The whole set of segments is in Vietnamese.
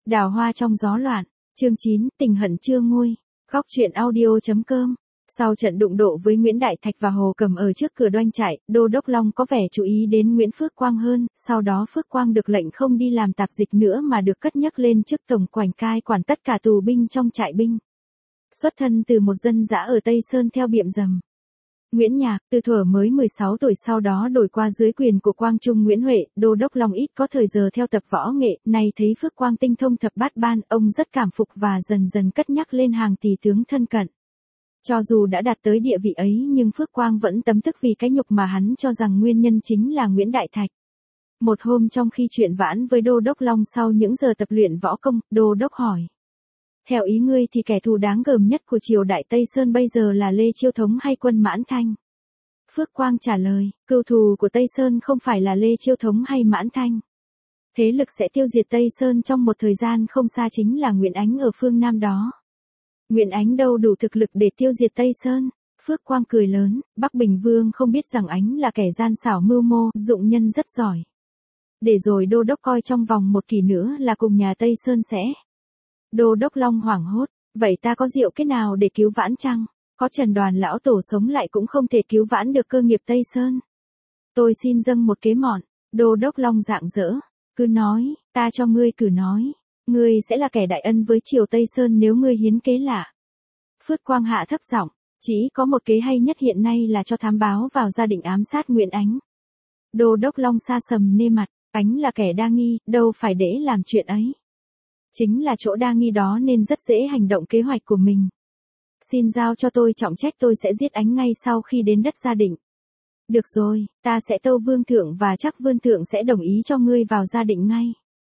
Đào hoa trong gió loạn, chương 9, tình hận chưa nguôi. Góc truyện audio.com. Sau trận đụng độ với Nguyễn Đại Thạch và Hồ Cầm ở trước cửa doanh trại, Đô Đốc Long có vẻ chú ý đến Nguyễn Phước Quang hơn, sau đó Phước Quang được lệnh không đi làm tạp dịch nữa mà được cất nhắc lên chức tổng quản cai quản tất cả tù binh trong trại binh. Xuất thân từ một dân dã ở Tây Sơn theo biệm dầm. Nguyễn Nhạc, từ thuở mới 16 tuổi sau đó đổi qua dưới quyền của Quang Trung Nguyễn Huệ, Đô Đốc Long ít có thời giờ theo tập võ nghệ, nay thấy Phước Quang tinh thông thập bát ban, ông rất cảm phục và dần dần cất nhắc lên hàng tỳ tướng thân cận. Cho dù đã đạt tới địa vị ấy nhưng Phước Quang vẫn tấm tức vì cái nhục mà hắn cho rằng nguyên nhân chính là Nguyễn Đại Thạch. Một hôm trong khi chuyện vãn với Đô Đốc Long sau những giờ tập luyện võ công, Đô Đốc hỏi. Theo ý ngươi thì kẻ thù đáng gờm nhất của triều đại Tây Sơn bây giờ là Lê Chiêu Thống hay Quân Mãn Thanh? Phước Quang trả lời, cừu thù của Tây Sơn không phải là Lê Chiêu Thống hay Mãn Thanh. Thế lực sẽ tiêu diệt Tây Sơn trong một thời gian không xa chính là Nguyễn Ánh ở phương Nam đó. Nguyễn Ánh đâu đủ thực lực để tiêu diệt Tây Sơn? Phước Quang cười lớn, Bắc Bình Vương không biết rằng Ánh là kẻ gian xảo mưu mô, dụng nhân rất giỏi. Để rồi Đô Đốc coi trong vòng một kỳ nữa là cùng nhà Tây Sơn sẽ. Đô Đốc Long hoảng hốt, vậy ta có diệu cái nào để cứu vãn chăng? Có Trần Đoàn lão tổ sống lại cũng không thể cứu vãn được cơ nghiệp Tây Sơn. Tôi xin dâng một kế mọn. Đô Đốc Long rạng rỡ, cứ nói, ta cho ngươi cử nói. Ngươi sẽ là kẻ đại ân với triều Tây Sơn nếu ngươi hiến kế lạ. Phước Quang hạ thấp giọng, chỉ có một kế hay nhất hiện nay là cho thám báo vào gia định ám sát Nguyễn Ánh. Đô Đốc Long sa sầm nê mặt, Ánh là kẻ đa nghi, đâu phải để làm chuyện ấy. Chính là chỗ đa nghi đó nên rất dễ hành động kế hoạch của mình. Xin giao cho tôi trọng trách, tôi sẽ giết Ánh ngay sau khi đến đất Gia Định. Được rồi, ta sẽ tâu Vương Thượng và chắc Vương Thượng sẽ đồng ý cho ngươi vào Gia Định ngay.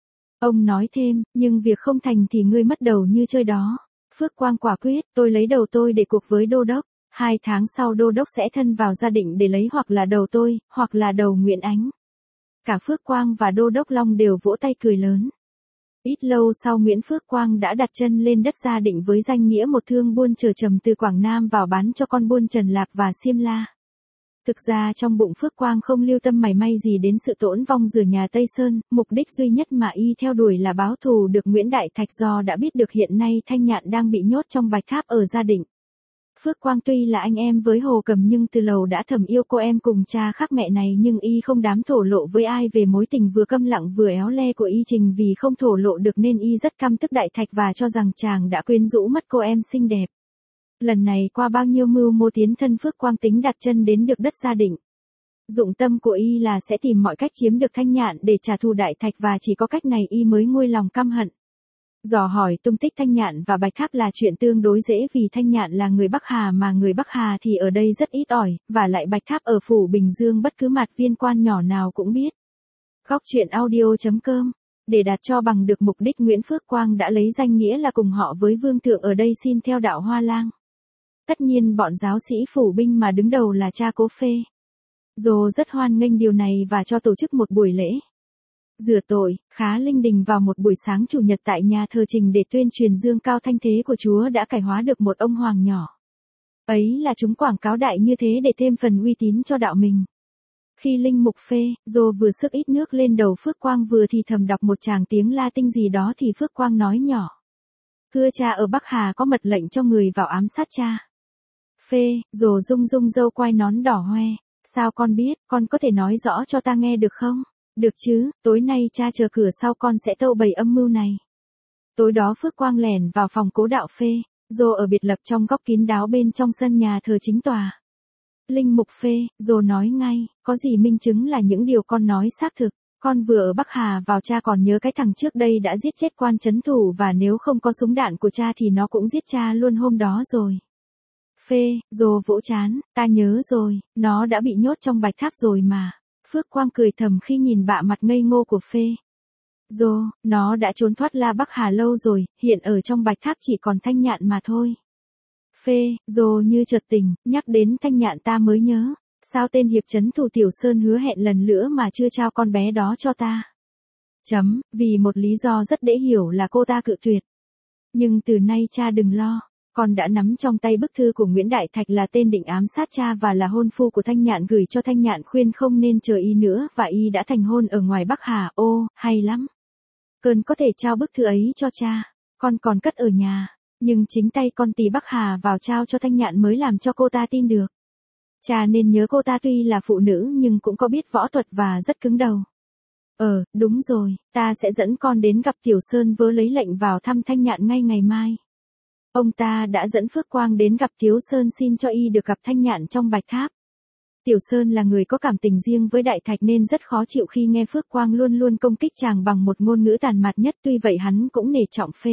Ông nói thêm, nhưng việc không thành thì ngươi mất đầu như chơi đó. Phước Quang quả quyết, tôi lấy đầu tôi để cuộc với Đô Đốc. 2 tháng sau Đô Đốc sẽ thân vào Gia Định để lấy hoặc là đầu tôi, hoặc là đầu Nguyễn Ánh. Cả Phước Quang và Đô Đốc Long đều vỗ tay cười lớn. Ít lâu sau Nguyễn Phước Quang đã đặt chân lên đất Gia Định với danh nghĩa một thương buôn chở trầm từ Quảng Nam vào bán cho con buôn Trần Lạp và Xiêm La. Thực ra trong bụng Phước Quang không lưu tâm mảy may gì đến sự tổn vong rửa nhà Tây Sơn, mục đích duy nhất mà y theo đuổi là báo thù được Nguyễn Đại Thạch do đã biết được hiện nay Thanh Nhạn đang bị nhốt trong Bạch Tháp ở Gia Định. Phước Quang tuy là anh em với Hồ Cầm nhưng từ lâu đã thầm yêu cô em cùng cha khác mẹ này, nhưng y không dám thổ lộ với ai về mối tình vừa câm lặng vừa éo le của y. Trình vì không thổ lộ được nên y rất căm tức Đại Thạch và cho rằng chàng đã quyến rũ mất cô em xinh đẹp. Lần này qua bao nhiêu mưu mô tiến thân, Phước Quang tính đặt chân đến được đất Gia Định. Dụng tâm của y là sẽ tìm mọi cách chiếm được Thanh Nhạn để trả thù Đại Thạch và chỉ có cách này y mới nguôi lòng căm hận. Dò hỏi tung tích Thanh Nhạn và Bạch Tháp là chuyện tương đối dễ vì Thanh Nhạn là người Bắc Hà mà người Bắc Hà thì ở đây rất ít ỏi, và lại Bạch Tháp ở phủ Bình Dương bất cứ mặt viên quan nhỏ nào cũng biết. Góc truyện audio.com. Để đạt cho bằng được mục đích, Nguyễn Phước Quang đã lấy danh nghĩa là cùng họ với Vương Thượng ở đây xin theo đạo Hoa Lang. Tất nhiên bọn giáo sĩ phủ binh mà đứng đầu là cha Cố Phê. Dô rất hoan nghênh điều này và cho tổ chức một buổi lễ rửa tội, khá linh đình vào một buổi sáng chủ nhật tại nhà thờ Trình để tuyên truyền dương cao thanh thế của Chúa đã cải hóa được một ông hoàng nhỏ. Ấy là chúng quảng cáo đại như thế để thêm phần uy tín cho đạo mình. Khi linh mục phê, Dô vừa sức ít nước lên đầu Phước Quang vừa thì thầm đọc một tràng tiếng Latin gì đó thì Phước Quang nói nhỏ. Thưa cha, ở Bắc Hà có mật lệnh cho người vào ám sát cha. Phê, Dô rung rung râu quai nón đỏ hoe. Sao con biết, con có thể nói rõ cho ta nghe được không? Được chứ, tối nay cha chờ cửa sau, con sẽ tâu bày âm mưu này. Tối đó Phước Quang lẻn vào phòng cố đạo Phê, Dô ở biệt lập trong góc kín đáo bên trong sân nhà thờ chính tòa. Linh mục Phê, Dô nói ngay, có gì minh chứng là những điều con nói xác thực. Con vừa ở Bắc Hà vào, cha còn nhớ cái thằng trước đây đã giết chết quan trấn thủ và nếu không có súng đạn của cha thì nó cũng giết cha luôn hôm đó rồi. Phê, Dô vỗ chán, ta nhớ rồi, nó đã bị nhốt trong Bạch Tháp rồi mà. Phước Quang cười thầm khi nhìn bạ mặt ngây ngô của Phê. Dô, nó đã trốn thoát La Bắc Hà lâu rồi, hiện ở trong Bạch Tháp chỉ còn Thanh Nhạn mà thôi. Phê, Dô như chợt tỉnh, nhắc đến Thanh Nhạn ta mới nhớ, sao tên hiệp trấn thủ Tiểu Sơn hứa hẹn lần nữa mà chưa trao con bé đó cho ta. Vì một lý do rất dễ hiểu là cô ta cự tuyệt. Nhưng từ nay cha đừng lo. Con đã nắm trong tay bức thư của Nguyễn Đại Thạch là tên định ám sát cha và là hôn phu của Thanh Nhạn gửi cho Thanh Nhạn khuyên không nên chờ y nữa và y đã thành hôn ở ngoài Bắc Hà. Ô, hay lắm. Hơn có thể trao bức thư ấy cho cha, con còn cất ở nhà, nhưng chính tay con tì Bắc Hà vào trao cho Thanh Nhạn mới làm cho cô ta tin được. Cha nên nhớ cô ta tuy là phụ nữ nhưng cũng có biết võ thuật và rất cứng đầu. Đúng rồi, ta sẽ dẫn con đến gặp Tiểu Sơn vớ lấy lệnh vào thăm Thanh Nhạn ngay ngày mai. Ông ta đã dẫn Phước Quang đến gặp Tiếu Sơn xin cho y được gặp Thanh Nhạn trong Bạch Tháp. Tiểu Sơn là người có cảm tình riêng với Đại Thạch nên rất khó chịu khi nghe Phước Quang luôn luôn công kích chàng bằng một ngôn ngữ tàn mạt nhất, tuy vậy hắn cũng nể trọng phê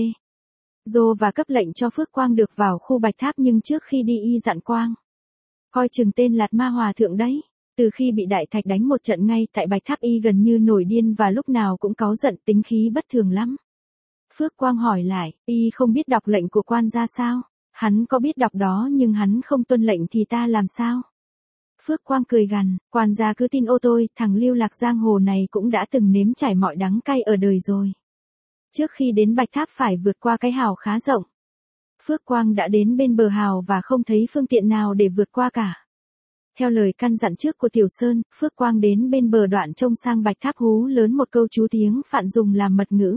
dô và cấp lệnh cho Phước Quang được vào khu Bạch Tháp, nhưng trước khi đi y dặn Quang coi chừng tên Lạt Ma Hòa Thượng đấy. Từ khi bị Đại Thạch đánh một trận ngay tại Bạch Tháp y gần như nổi điên và lúc nào cũng cáu giận, tính khí bất thường lắm. Phước Quang hỏi lại, y không biết đọc lệnh của quan ra sao? Hắn có biết đọc đó nhưng hắn không tuân lệnh thì ta làm sao? Phước Quang cười gằn, quan gia cứ tin ô tôi, thằng lưu lạc giang hồ này cũng đã từng nếm trải mọi đắng cay ở đời rồi. Trước khi đến Bạch Tháp phải vượt qua cái hào khá rộng. Phước Quang đã đến bên bờ hào và không thấy phương tiện nào để vượt qua cả. Theo lời căn dặn trước của Tiểu Sơn, Phước Quang đến bên bờ đoạn trông sang Bạch Tháp hú lớn một câu chú tiếng Phạn dùng làm mật ngữ.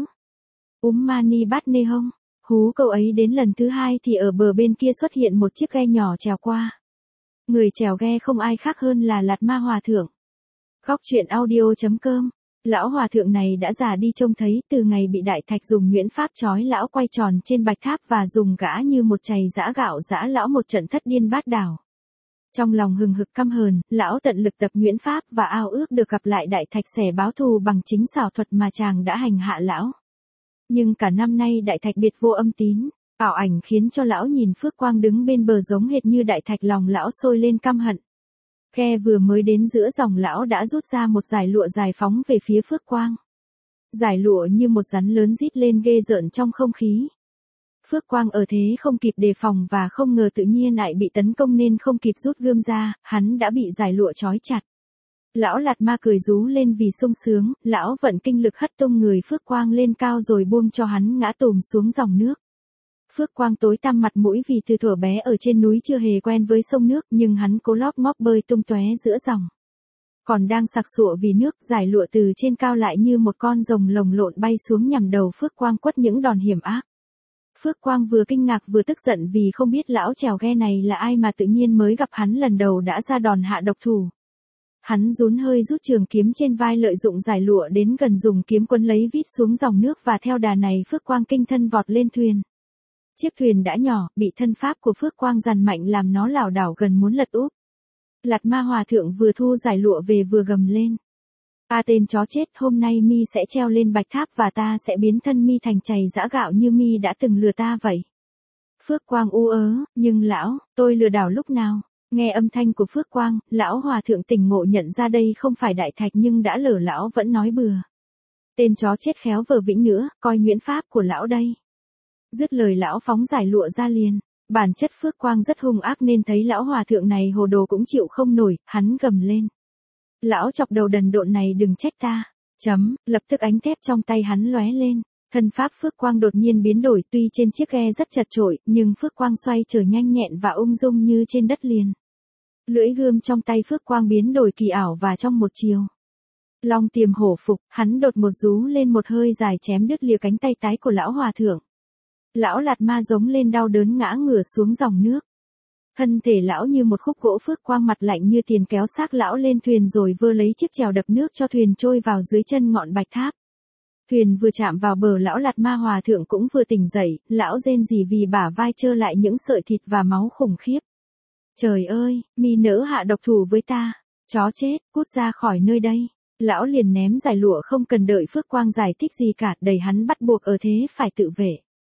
Mani bát nê hông. Hú câu ấy đến lần thứ hai thì ở bờ bên kia xuất hiện một chiếc ghe nhỏ chèo qua. Người chèo ghe không ai khác hơn là Lạt Ma Hòa Thượng. Góc truyện audio.com. Lão hòa thượng này đã già đi trông thấy, từ ngày bị Đại Thạch dùng nhuyễn pháp trói lão quay tròn trên Bạch Tháp và dùng gã như một chày giã gạo giã lão một trận thất điên bát đảo. Trong lòng hừng hực căm hờn, lão tận lực tập nhuyễn pháp và ao ước được gặp lại Đại Thạch xẻ báo thù bằng chính xảo thuật mà chàng đã hành hạ lão. Nhưng cả năm nay Đại Thạch biệt vô âm tín, ảo ảnh khiến cho lão nhìn Phước Quang đứng bên bờ giống hệt như Đại Thạch, lòng lão sôi lên căm hận. Ghe vừa mới đến giữa dòng, lão đã rút ra một dải lụa dài phóng về phía Phước Quang. Dải lụa như một rắn lớn rít lên ghê rợn trong không khí. Phước Quang ở thế không kịp đề phòng và không ngờ tự nhiên lại bị tấn công nên không kịp rút gươm ra, hắn đã bị dải lụa trói chặt. Lão Lạt Ma cười rú lên vì sung sướng, lão vận kinh lực hất tung người Phước Quang lên cao rồi buông cho hắn ngã tùm xuống dòng nước. Phước Quang tối tăm mặt mũi vì từ thuở bé ở trên núi chưa hề quen với sông nước, nhưng hắn cố lóp ngóp bơi tung tóe giữa dòng. Còn đang sặc sụa vì nước, dải lụa từ trên cao lại như một con rồng lồng lộn bay xuống nhằm đầu Phước Quang quất những đòn hiểm ác. Phước Quang vừa kinh ngạc vừa tức giận vì không biết lão chèo ghe này là ai mà tự nhiên mới gặp hắn lần đầu đã ra đòn hạ độc thủ. Hắn rún hơi rút trường kiếm trên vai, lợi dụng dải lụa đến gần dùng kiếm quấn lấy vít xuống dòng nước và theo đà này Phước Quang kinh thân vọt lên thuyền. Chiếc thuyền đã nhỏ, bị thân pháp của Phước Quang dằn mạnh làm nó lảo đảo gần muốn lật úp. Lạt Ma Hòa Thượng vừa thu dải lụa về vừa gầm lên. Tên chó chết, hôm nay mi sẽ treo lên Bạch Tháp và ta sẽ biến thân mi thành chày giã gạo như mi đã từng lừa ta vậy. Phước Quang ú ớ, nhưng lão, tôi lừa đảo lúc nào? Nghe âm thanh của Phước Quang, lão hòa thượng tỉnh ngộ nhận ra đây không phải Đại Thạch nhưng đã lờ lão vẫn nói bừa. Tên chó chết khéo vờ vĩnh nữa, coi nhuyễn pháp của lão đây. Dứt lời lão phóng dải lụa ra liền. Bản chất Phước Quang rất hung ác nên thấy lão hòa thượng này hồ đồ cũng chịu không nổi, hắn gầm lên. Lão chọc đầu đần độn này đừng trách ta. Lập tức ánh thép trong tay hắn lóe lên. Thân pháp Phước Quang đột nhiên biến đổi, tuy trên chiếc ghe rất chật chội, nhưng Phước Quang xoay trở nhanh nhẹn và ung dung như trên đất liền. Lưỡi gươm trong tay Phước Quang biến đổi kỳ ảo và trong một chiều. Long tiềm hổ phục, hắn đột một rú lên một hơi dài chém đứt lìa cánh tay tái của lão hòa thượng. Lão Lạt Ma giống lên đau đớn ngã ngửa xuống dòng nước. Thân thể lão như một khúc gỗ, Phước Quang mặt lạnh như tiền kéo xác lão lên thuyền rồi vơ lấy chiếc chèo đập nước cho thuyền trôi vào dưới chân ngọn Bạch Tháp. Thuyền vừa chạm vào bờ, lão Lạt Ma Hòa Thượng cũng vừa tỉnh dậy, lão rên rỉ vì bả vai trơ lại những sợi thịt và máu khủng khiếp. Trời ơi, mi nỡ hạ độc thủ với ta, chó chết, cút ra khỏi nơi đây. Lão liền ném dải lụa không cần đợi Phước Quang giải thích gì cả, đẩy hắn bắt buộc ở thế phải tự vệ.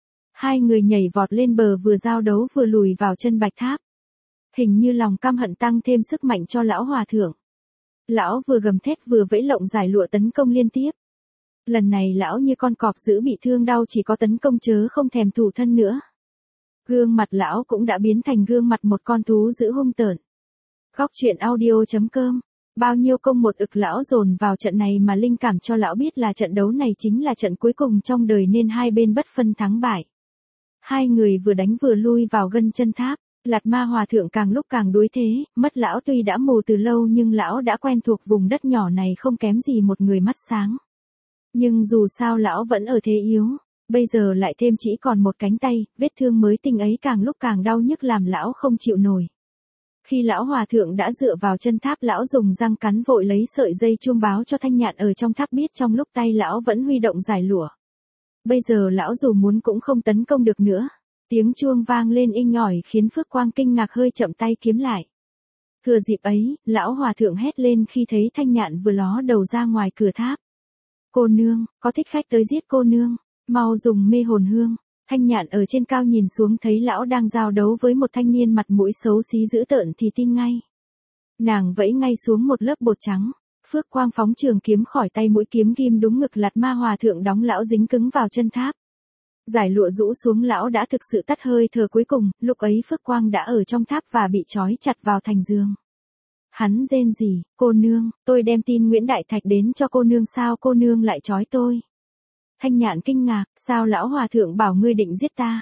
Hai người nhảy vọt lên bờ vừa giao đấu vừa lùi vào chân Bạch Tháp. Hình như lòng căm hận tăng thêm sức mạnh cho lão hòa thượng. Lão vừa gầm thét vừa vẫy lộng dải lụa tấn công liên tiếp. Lần này lão như con cọp dữ bị thương đau chỉ có tấn công chớ không thèm thủ thân nữa. Gương mặt lão cũng đã biến thành gương mặt một con thú dữ hung tợn. Góc truyện audio.com. Bao nhiêu công một ực lão dồn vào trận này mà linh cảm cho lão biết là trận đấu này chính là trận cuối cùng trong đời nên hai bên bất phân thắng bại. Hai người vừa đánh vừa lui vào gân chân tháp. Lạt Ma Hòa Thượng càng lúc càng đuối thế, mắt lão tuy đã mù từ lâu nhưng lão đã quen thuộc vùng đất nhỏ này không kém gì một người mắt sáng. Nhưng dù sao lão vẫn ở thế yếu, bây giờ lại thêm chỉ còn một cánh tay, vết thương mới tinh ấy càng lúc càng đau nhức làm lão không chịu nổi. Khi lão hòa thượng đã dựa vào chân tháp, lão dùng răng cắn vội lấy sợi dây chuông báo cho Thanh Nhạn ở trong tháp biết trong lúc tay lão vẫn huy động giải lụa. Bây giờ lão dù muốn cũng không tấn công được nữa. Tiếng chuông vang lên inh ỏi khiến Phước Quang kinh ngạc hơi chậm tay kiếm lại. Thừa dịp ấy, lão hòa thượng hét lên khi thấy Thanh Nhạn vừa ló đầu ra ngoài cửa tháp. Cô nương, có thích khách tới giết cô nương, mau dùng mê hồn hương. Thanh Nhạn ở trên cao nhìn xuống thấy lão đang giao đấu với một thanh niên mặt mũi xấu xí dữ tợn thì tin ngay. Nàng vẫy ngay xuống một lớp bột trắng. Phước Quang phóng trường kiếm khỏi tay, mũi kiếm ghim đúng ngực Lạt Ma hòa thượng đóng lão dính cứng vào chân tháp. Giải lụa rũ xuống, lão đã thực sự tắt hơi thở cuối cùng, lúc ấy Phước Quang đã ở trong tháp và bị trói chặt vào thành giường. Hắn rên rỉ, cô nương, tôi đem tin Nguyễn Đại Thạch đến cho cô nương, sao cô nương lại trói tôi? Thanh Nhạn kinh ngạc, sao lão hòa thượng bảo ngươi định giết ta?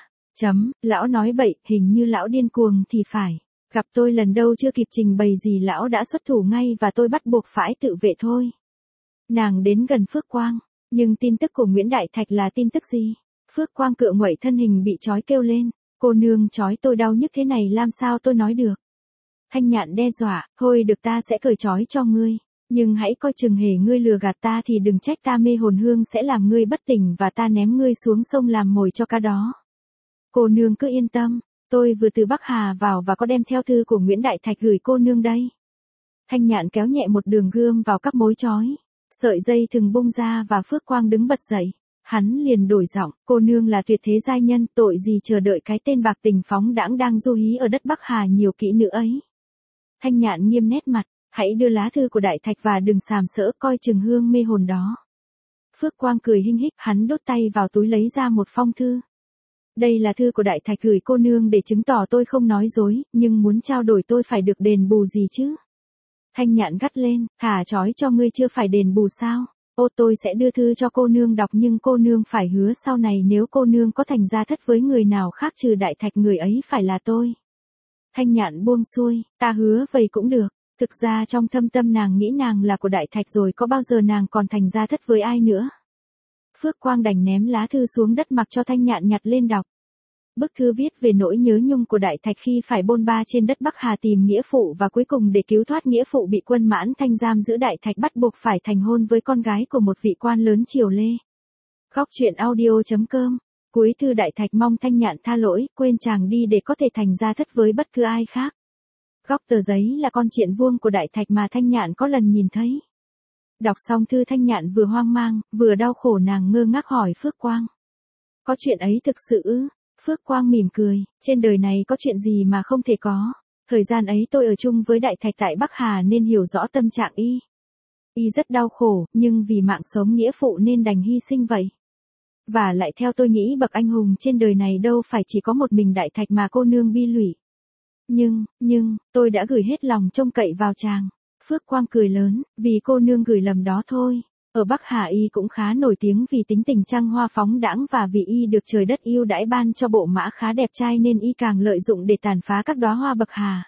Lão nói bậy, hình như lão điên cuồng thì phải. Gặp tôi lần đâu chưa kịp trình bày gì lão đã xuất thủ ngay và tôi bắt buộc phải tự vệ thôi. Nàng đến gần Phước Quang, nhưng tin tức của Nguyễn Đại Thạch là tin tức gì? Phước Quang cựa nguậy thân hình bị trói kêu lên, cô nương trói tôi đau nhức thế này làm sao tôi nói được. Thanh Nhạn đe dọa, thôi được ta sẽ cởi trói cho ngươi, nhưng hãy coi chừng hễ ngươi lừa gạt ta thì đừng trách ta mê hồn hương sẽ làm ngươi bất tỉnh và ta ném ngươi xuống sông làm mồi cho cá đó. Cô nương cứ yên tâm, tôi vừa từ Bắc Hà vào và có đem theo thư của Nguyễn Đại Thạch gửi cô nương đây. Thanh Nhạn kéo nhẹ một đường gươm vào các mối trói, sợi dây thừng bung ra và Phước Quang đứng bật dậy. Hắn liền đổi giọng, cô nương là tuyệt thế giai nhân, tội gì chờ đợi cái tên bạc tình phóng đãng đang du hí ở đất Bắc Hà nhiều kỹ nữa ấy. Thanh Nhạn nghiêm nét mặt, hãy đưa lá thư của Đại Thạch và đừng sàm sỡ, coi chừng hương mê hồn đó. Phước Quang cười hinh hích, hắn đốt tay vào túi lấy ra một phong thư. Đây là thư của Đại Thạch gửi cô nương để chứng tỏ tôi không nói dối, nhưng muốn trao đổi tôi phải được đền bù gì chứ? Thanh Nhạn gắt lên, thả trói cho ngươi chưa phải đền bù sao? Ô, tôi sẽ đưa thư cho cô nương đọc nhưng cô nương phải hứa sau này nếu cô nương có thành gia thất với người nào khác trừ Đại Thạch người ấy phải là tôi. Thanh Nhạn buông xuôi, ta hứa vậy cũng được. Thực ra trong thâm tâm nàng nghĩ nàng là của Đại Thạch rồi, có bao giờ nàng còn thành gia thất với ai nữa. Phước Quang đành ném lá thư xuống đất mặc cho Thanh Nhạn nhặt lên đọc. Bức thư viết về nỗi nhớ nhung của Đại Thạch khi phải bôn ba trên đất Bắc Hà tìm nghĩa phụ và cuối cùng để cứu thoát nghĩa phụ bị quân Mãn Thanh giam giữ, Đại Thạch bắt buộc phải thành hôn với con gái của một vị quan lớn triều Lê. Góc truyện audio.com. Cuối thư Đại Thạch mong Thanh Nhạn tha lỗi, quên chàng đi để có thể thành gia thất với bất cứ ai khác. Góc tờ giấy là con triện vuông của Đại Thạch mà Thanh Nhạn có lần nhìn thấy. Đọc xong thư Thanh Nhạn vừa hoang mang, vừa đau khổ, nàng ngơ ngác hỏi Phước Quang. Có chuyện ấy thực sự ư? Phước Quang mỉm cười, trên đời này có chuyện gì mà không thể có. Thời gian ấy tôi ở chung với Đại Thạch tại Bắc Hà nên hiểu rõ tâm trạng y. Y rất đau khổ, nhưng vì mạng sống nghĩa phụ nên đành hy sinh vậy. Và lại theo tôi nghĩ bậc anh hùng trên đời này đâu phải chỉ có một mình Đại Thạch mà cô nương bi lụy. Nhưng, tôi đã gửi hết lòng trông cậy vào chàng. Phước Quang cười lớn, vì cô nương gửi lầm đó thôi. Ở Bắc Hà y cũng khá nổi tiếng vì tính tình trăng hoa phóng đãng và vì y được trời đất yêu đãi ban cho bộ mã khá đẹp trai nên y càng lợi dụng để tàn phá các đóa hoa bậc hà.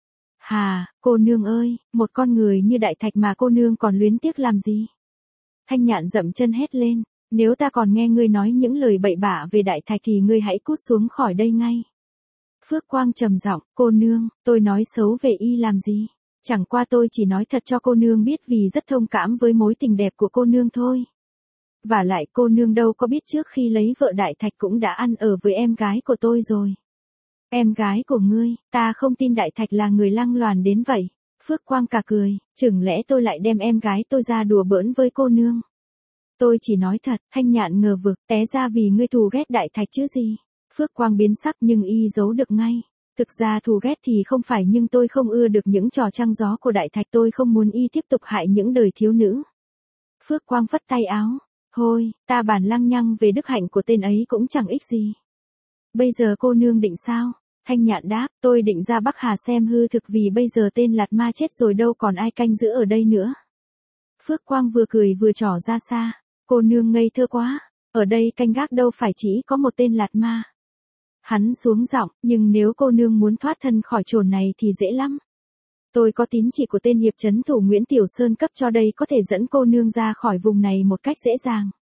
Hà, cô nương ơi, một con người như Đại Thạch mà cô nương còn luyến tiếc làm gì? Thanh Nhạn dậm chân hét lên, nếu ta còn nghe ngươi nói những lời bậy bạ về Đại Thạch thì ngươi hãy cút xuống khỏi đây ngay. Phước Quang trầm giọng, cô nương, tôi nói xấu về y làm gì? Chẳng qua tôi chỉ nói thật cho cô nương biết vì rất thông cảm với mối tình đẹp của cô nương thôi. Và lại cô nương đâu có biết trước khi lấy vợ Đại Thạch cũng đã ăn ở với em gái của tôi rồi. Em gái của ngươi, ta không tin Đại Thạch là người lăng loàn đến vậy. Phước Quang cả cười, chừng lẽ tôi lại đem em gái tôi ra đùa bỡn với cô nương. Tôi chỉ nói thật. Thanh Nhạn ngờ vực, té ra vì ngươi thù ghét Đại Thạch chứ gì. Phước Quang biến sắc nhưng y giấu được ngay. Thực ra thù ghét thì không phải, nhưng tôi không ưa được những trò trăng gió của Đại Thạch, tôi không muốn y tiếp tục hại những đời thiếu nữ. Phước Quang phất tay áo, thôi, ta bản lăng nhăng về đức hạnh của tên ấy cũng chẳng ích gì. Bây giờ cô nương định sao? Thanh Nhạn đáp, tôi định ra Bắc Hà xem hư thực vì bây giờ tên Lạt Ma chết rồi đâu còn ai canh giữ ở đây nữa. Phước Quang vừa cười vừa trỏ ra xa, cô nương ngây thơ quá, ở đây canh gác đâu phải chỉ có một tên Lạt Ma. Hắn xuống giọng, nhưng nếu cô nương muốn thoát thân khỏi chốn này thì dễ lắm. Tôi có tín chỉ của tên hiệp trấn thủ Nguyễn Tiểu Sơn cấp cho đây có thể dẫn cô nương ra khỏi vùng này một cách dễ dàng.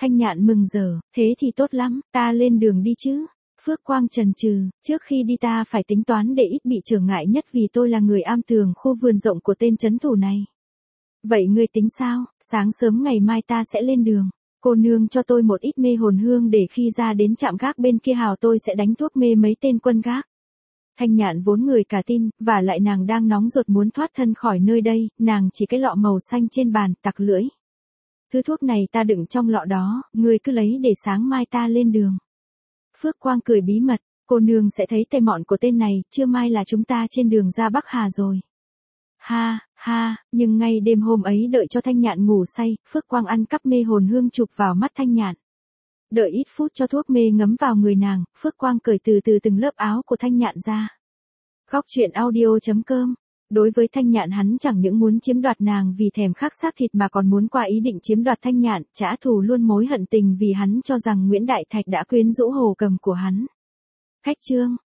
Thanh Nhạn mừng rỡ, thế thì tốt lắm, ta lên đường đi chứ. Phước Quang chần chừ, trước khi đi ta phải tính toán để ít bị trở ngại nhất vì tôi là người am tường khu vườn rộng của tên trấn thủ này. Vậy ngươi tính sao? Sáng sớm ngày mai ta sẽ lên đường. Cô nương cho tôi một ít mê hồn hương để khi ra đến trạm gác bên kia hào tôi sẽ đánh thuốc mê mấy tên quân gác. Thanh Nhạn vốn người cả tin, và lại nàng đang nóng ruột muốn thoát thân khỏi nơi đây, nàng chỉ cái lọ màu xanh trên bàn, tặc lưỡi. Thứ thuốc này ta đựng trong lọ đó, ngươi cứ lấy để sáng mai ta lên đường. Phước Quang cười bí mật, cô nương sẽ thấy tay mọn của tên này, chưa mai là chúng ta trên đường ra Bắc Hà rồi. Ha, ha, nhưng ngay đêm hôm ấy đợi cho Thanh Nhạn ngủ say, Phước Quang ăn cắp mê hồn hương chụp vào mắt Thanh Nhạn. Đợi ít phút cho thuốc mê ngấm vào người nàng, Phước Quang cởi từ từ từng lớp áo của Thanh Nhạn ra. Góc truyện audio.com. Đối với Thanh Nhạn hắn chẳng những muốn chiếm đoạt nàng vì thèm khát xác thịt mà còn muốn qua ý định chiếm đoạt Thanh Nhạn, trả thù luôn mối hận tình vì hắn cho rằng Nguyễn Đại Thạch đã quyến rũ Hồ Cầm của hắn. Khách chương.